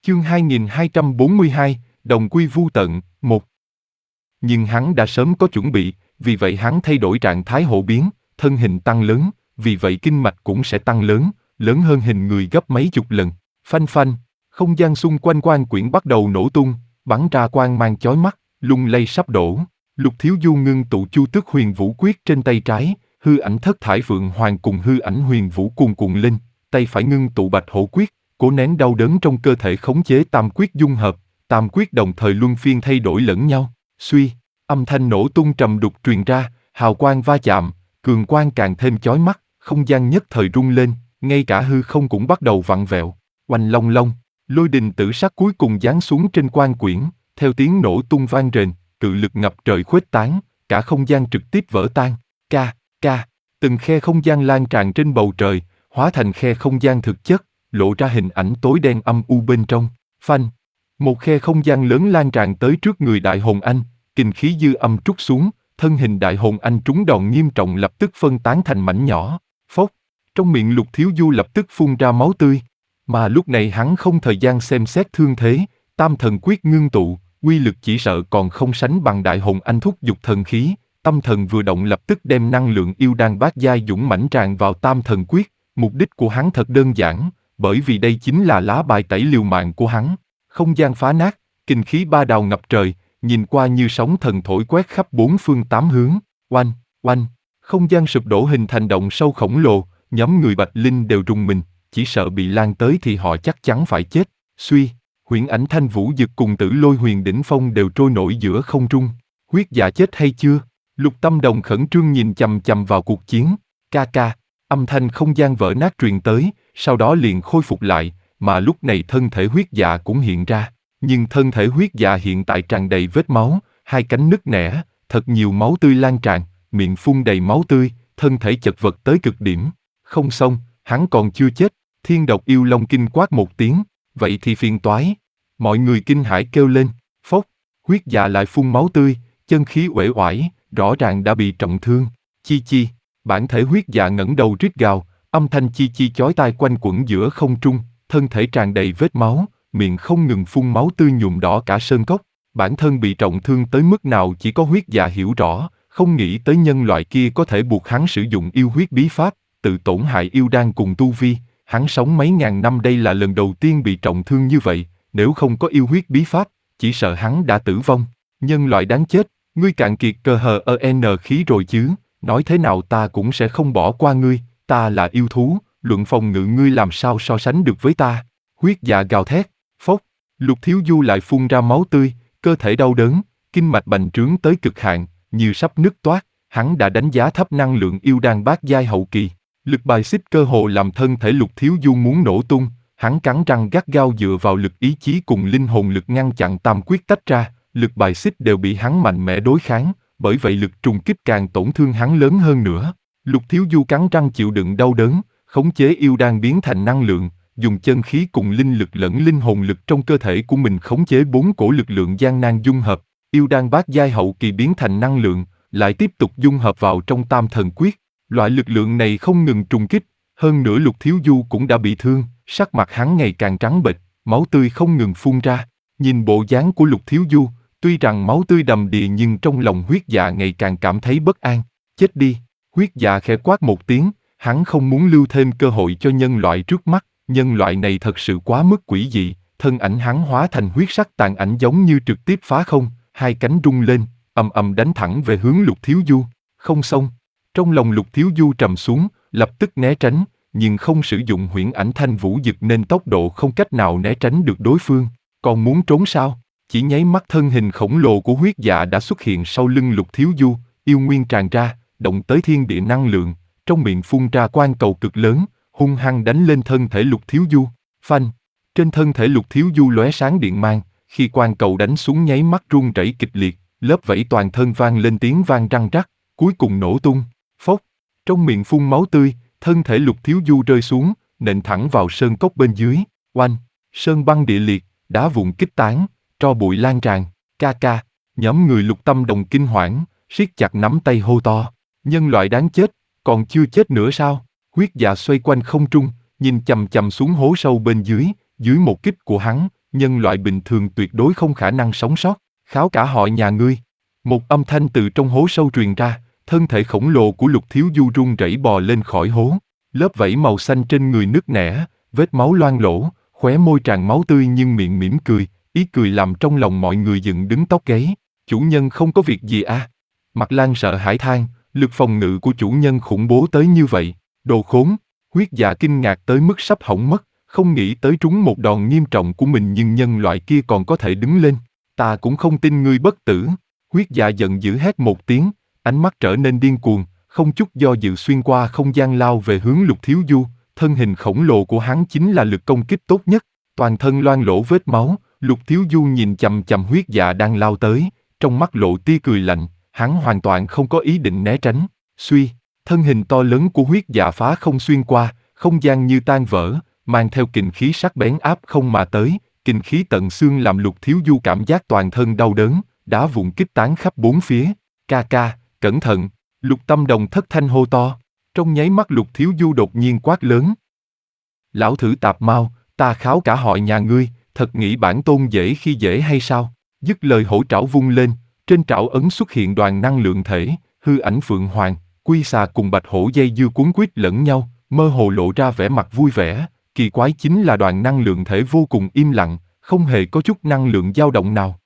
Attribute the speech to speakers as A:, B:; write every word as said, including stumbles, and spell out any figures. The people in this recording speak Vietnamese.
A: Chương hai nghìn hai trăm bốn mươi hai, Đồng quy vu tận, một. Nhưng hắn đã sớm có chuẩn bị, vì vậy hắn thay đổi trạng thái hổ biến, thân hình tăng lớn, vì vậy kinh mạch cũng sẽ tăng lớn, lớn hơn hình người gấp mấy chục lần. Phanh phanh, không gian xung quanh quan quyển bắt đầu nổ tung, bắn ra quang mang chói mắt, lung lay sắp đổ. Lục Thiếu Du ngưng tụ Chu Tước Huyền Vũ Quyết trên tay trái, hư ảnh thất thải Phượng Hoàng cùng hư ảnh Huyền Vũ cuồn cuộn lên, tay phải ngưng tụ Bạch Hổ Quyết, cố nén đau đớn trong cơ thể khống chế tam quyết dung hợp, tam quyết đồng thời luân phiên thay đổi lẫn nhau. Suy, âm thanh nổ tung trầm đục truyền ra, hào quang va chạm, cường quang càng thêm chói mắt, không gian nhất thời rung lên, ngay cả hư không cũng bắt đầu vặn vẹo. Oanh long long, lôi đình tử sắc cuối cùng giáng xuống trên quan quyển, theo tiếng nổ tung vang rền, cự lực ngập trời khuếch tán, cả không gian trực tiếp vỡ tan. Ca, ca, từng khe không gian lan tràn trên bầu trời, hóa thành khe không gian thực chất, lộ ra hình ảnh tối đen âm u bên trong. Phanh, một khe không gian lớn lan tràn tới trước người Đại Hồn Anh, kinh khí dư âm trút xuống, thân hình Đại Hồn Anh trúng đòn nghiêm trọng lập tức phân tán thành mảnh nhỏ. Phốc, trong miệng Lục Thiếu Du lập tức phun ra máu tươi, mà lúc này hắn không thời gian xem xét thương thế, tam thần quyết ngưng tụ, uy lực chỉ sợ còn không sánh bằng Đại Hồn Anh thúc giục thần khí, tâm thần vừa động lập tức đem năng lượng yêu đan bát giai dũng mãnh tràn vào tam thần quyết. Mục đích của hắn thật đơn giản, bởi vì đây chính là lá bài tẩy liều mạng của hắn. Không gian phá nát, kinh khí ba đào ngập trời, nhìn qua như sóng thần thổi quét khắp bốn phương tám hướng. Oanh, oanh, không gian sụp đổ hình thành động sâu khổng lồ, nhóm người Bạch Linh đều rùng mình, chỉ sợ bị lan tới thì họ chắc chắn phải chết. Suy, huyễn ảnh Thanh Vũ Dực cùng Tử Lôi Huyền Đỉnh Phong đều trôi nổi giữa không trung. Huyết Dạ chết hay chưa? Lục Tâm Đồng khẩn trương nhìn chằm chằm vào cuộc chiến. Ca ca, âm thanh không gian vỡ nát truyền tới, sau đó liền khôi phục lại, mà lúc này thân thể Huyết Dạ cũng hiện ra. Nhưng thân thể Huyết Dạ hiện tại tràn đầy vết máu, hai cánh nứt nẻ, thật nhiều máu tươi lan tràn, miệng phun đầy máu tươi, thân thể chật vật tới cực điểm. Không xong, hắn còn chưa chết. Thiên Độc Yêu Long kinh quát một tiếng, vậy thì phiền toái. Mọi người kinh hãi kêu lên. Phốc, Huyết Dạ lại phun máu tươi, chân khí uể oải, rõ ràng đã bị trọng thương. Chi chi, bản thể Huyết Dạ ngẩng đầu rít gào, âm thanh chi chi chói tai quanh quẩn giữa không trung, thân thể tràn đầy vết máu, miệng không ngừng phun máu tươi nhuộm đỏ cả sơn cốc. Bản thân bị trọng thương tới mức nào chỉ có Huyết Dạ hiểu rõ, không nghĩ tới nhân loại kia có thể buộc hắn sử dụng yêu huyết bí pháp, tự tổn hại yêu đan cùng tu vi. Hắn sống mấy ngàn năm đây là lần đầu tiên bị trọng thương như vậy, nếu không có yêu huyết bí pháp, chỉ sợ hắn đã tử vong. Nhân loại đáng chết, ngươi cạn kiệt cơ hờ ơ en khí rồi chứ, nói thế nào ta cũng sẽ không bỏ qua ngươi, ta là yêu thú, luận phòng ngự ngươi làm sao so sánh được với ta. Huyết Dạ gào thét, phốc, Lục Thiếu Du lại phun ra máu tươi, cơ thể đau đớn, kinh mạch bành trướng tới cực hạn, như sắp nứt toát, hắn đã đánh giá thấp năng lượng yêu đan bát giai hậu kỳ. Lực bài xích cơ hồ làm thân thể Lục Thiếu Du muốn nổ tung, hắn cắn răng gắt gao dựa vào lực ý chí cùng linh hồn lực ngăn chặn tam quyết tách ra, lực bài xích đều bị hắn mạnh mẽ đối kháng, bởi vậy lực trùng kích càng tổn thương hắn lớn hơn nữa. Lục Thiếu Du cắn răng chịu đựng đau đớn, khống chế yêu đan biến thành năng lượng, dùng chân khí cùng linh lực lẫn linh hồn lực trong cơ thể của mình khống chế bốn cổ lực lượng gian nan dung hợp, yêu đan bát giai hậu kỳ biến thành năng lượng, lại tiếp tục dung hợp vào trong tam thần quyết. Loại lực lượng này không ngừng trùng kích, hơn nữa Lục Thiếu Du cũng đã bị thương, sắc mặt hắn ngày càng trắng bệch, máu tươi không ngừng phun ra. Nhìn bộ dáng của Lục Thiếu Du, tuy rằng máu tươi đầm đìa nhưng trong lòng Huyết Dạ ngày càng cảm thấy bất an. Chết đi, Huyết Dạ khẽ quát một tiếng, hắn không muốn lưu thêm cơ hội cho nhân loại trước mắt, nhân loại này thật sự quá mức quỷ dị, thân ảnh hắn hóa thành huyết sắc tàn ảnh giống như trực tiếp phá không, hai cánh rung lên, ầm ầm đánh thẳng về hướng Lục Thiếu Du. Không xong. Trong lòng Lục Thiếu Du trầm xuống, lập tức né tránh, nhưng không sử dụng huyễn ảnh Thanh Vũ Dực nên tốc độ không cách nào né tránh được đối phương. Còn muốn trốn sao? Chỉ nháy mắt thân hình khổng lồ của Huyết Dạ đã xuất hiện sau lưng Lục Thiếu Du, yêu nguyên tràn ra, động tới thiên địa năng lượng, trong miệng phun ra quang cầu cực lớn, hung hăng đánh lên thân thể Lục Thiếu Du. Phanh! Trên thân thể Lục Thiếu Du lóe sáng điện mang, khi quang cầu đánh xuống nháy mắt rung rẩy kịch liệt, lớp vảy toàn thân vang lên tiếng vang răng rắc, cuối cùng nổ tung. Phốc, trong miệng phun máu tươi, thân thể Lục Thiếu Du rơi xuống, nện thẳng vào sơn cốc bên dưới. Oanh, sơn băng địa liệt, đá vụn kích tán, tro bụi lan tràn. Ca ca, nhóm người Lục Tâm Đồng kinh hoảng, siết chặt nắm tay hô to. Nhân loại đáng chết, còn chưa chết nữa sao? Huyết Dạ xoay quanh không trung, nhìn chằm chằm xuống hố sâu bên dưới, dưới một kích của hắn, nhân loại bình thường tuyệt đối không khả năng sống sót. Kháo cả họ nhà ngươi. Một âm thanh từ trong hố sâu truyền ra, thân thể khổng lồ của Lục Thiếu Du run rẩy bò lên khỏi hố. Lớp vảy màu xanh trên người nứt nẻ, vết máu loang lỗ, khóe môi tràn máu tươi nhưng miệng mỉm cười, ý cười làm trong lòng mọi người dựng đứng tóc gáy. Chủ nhân không có việc gì à? Mặt Lan sợ hãi than, lực phòng ngự của chủ nhân khủng bố tới như vậy. Đồ khốn! Huyết Dạ kinh ngạc tới mức sắp hỏng mất, không nghĩ tới trúng một đòn nghiêm trọng của mình nhưng nhân loại kia còn có thể đứng lên. Ta cũng không tin ngươi bất tử. Huyết Dạ giận dữ hét một tiếng, ánh mắt trở nên điên cuồng, không chút do dự xuyên qua không gian lao về hướng Lục Thiếu Du. Thân hình khổng lồ của hắn chính là lực công kích tốt nhất, toàn thân loang lỗ vết máu. Lục Thiếu Du nhìn chằm chằm Huyết Dạ đang lao tới, trong mắt lộ tia cười lạnh, hắn hoàn toàn không có ý định né tránh. Suy, thân hình to lớn của Huyết Dạ phá không xuyên qua, không gian như tan vỡ, mang theo kình khí sắc bén áp không mà tới, kình khí tận xương làm Lục Thiếu Du cảm giác toàn thân đau đớn, đá vụn kích tán khắp bốn phía. Ca ca, cẩn thận! Lục Tâm Đồng thất thanh hô to. Trong nháy mắt Lục Thiếu Du đột nhiên quát lớn. Lão thử tạp mau, ta kháo cả họ nhà ngươi, thật nghĩ bản tôn dễ khi dễ hay sao? Dứt lời hổ trảo vung lên, trên trảo ấn xuất hiện đoàn năng lượng thể, hư ảnh Phượng Hoàng, Quy Xà cùng Bạch Hổ dây dưa cuốn quýt lẫn nhau, mơ hồ lộ ra vẻ mặt vui vẻ. Kỳ quái chính là đoàn năng lượng thể vô cùng im lặng, không hề có chút năng lượng dao động nào.